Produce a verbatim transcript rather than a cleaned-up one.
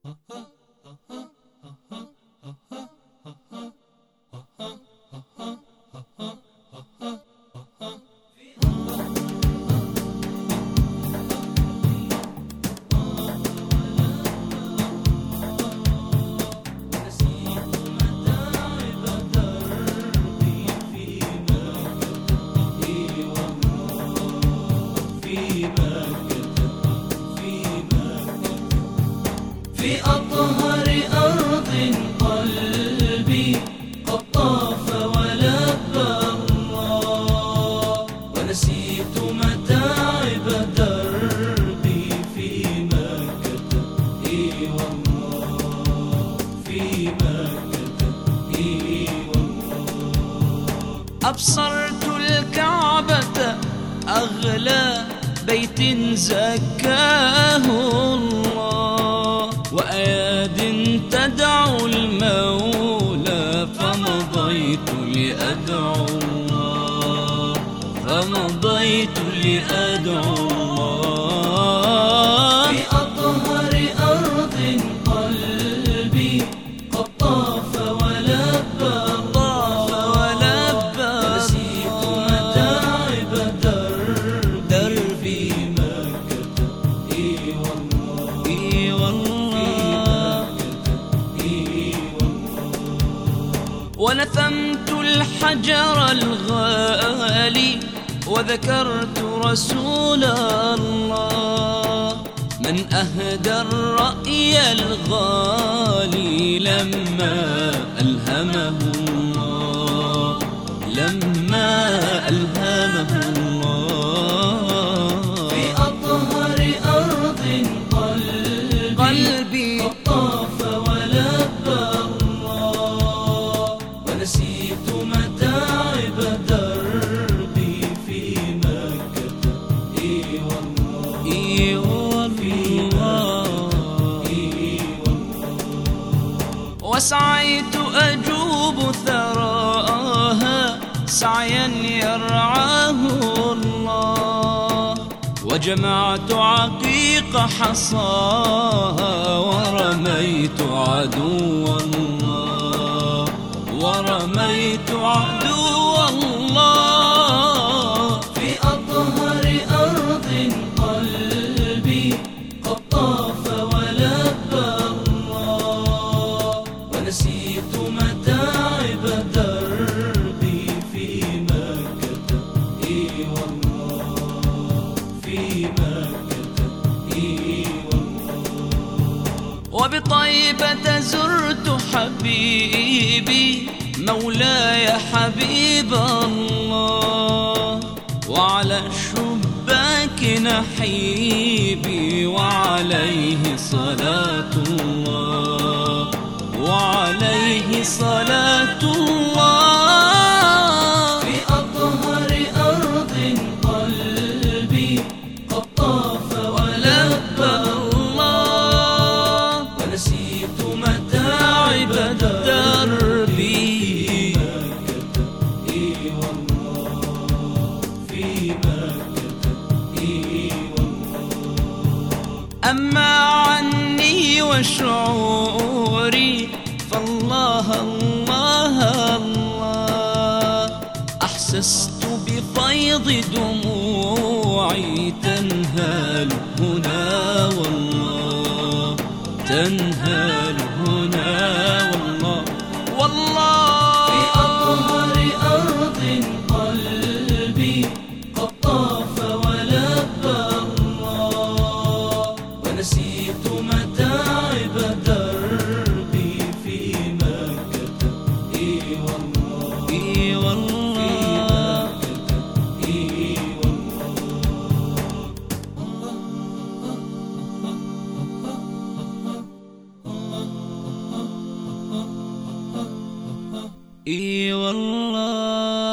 في أطهر أرض قلبي قد طاف ولبى الله، ونسيت متاعب دربي في مكة. إي والله في مكة. إي والله أبصرت الكعبة أغلى بيت زكاه الله، وأياد تدعو المولى، فمضيت لأدعو الله، فمضيت لأدعو الله. في أطهر أرض قلبي قد طاف ولبى، طاف ولبى، ونسيت متاعب دربي في مكة. إي والله إي والله ونثمت الحجر الغالي، وذكرت رسول الله، من أهدى الرأي الغالي لما ألهمه الله، لما ألهمه الله. في أطهر أرض قلبي قلبي قد طاف ولبى الله، ونسيت متاعب دربي في مكة. إي والله إي والله إي والله وسعيت أجوب ثراها سعيا يرعاه الله، وجمعت عقيق حصاها، ورميت عدو الله، ورميت عدو الله. في أطهر أرض قلبي قد طاف ولبى الله، ونسيت متاعب دربي في مكة. إي والله في مكة. إي والله وبطيبة زرت حبيبي مولاي حبيب الله، وعلى الشباك نحيبي، وعليه صلاة الله، وعليه صلاة الله. في أطهر أرض قلبي قد طاف ولبى الله، ونسيت متاعب دربي في مكة. إي والله في مكة. إي والله أما عني وشعوري فالله الله الله، أحسست بفيض دموعي تنهال هنا والله، تنهال هنا والله والله. في أطهر أرض قلبي قد طاف ولبى الله، ونسيت متاعب دربي في مكة. إي والله إي والله إي والله إي والله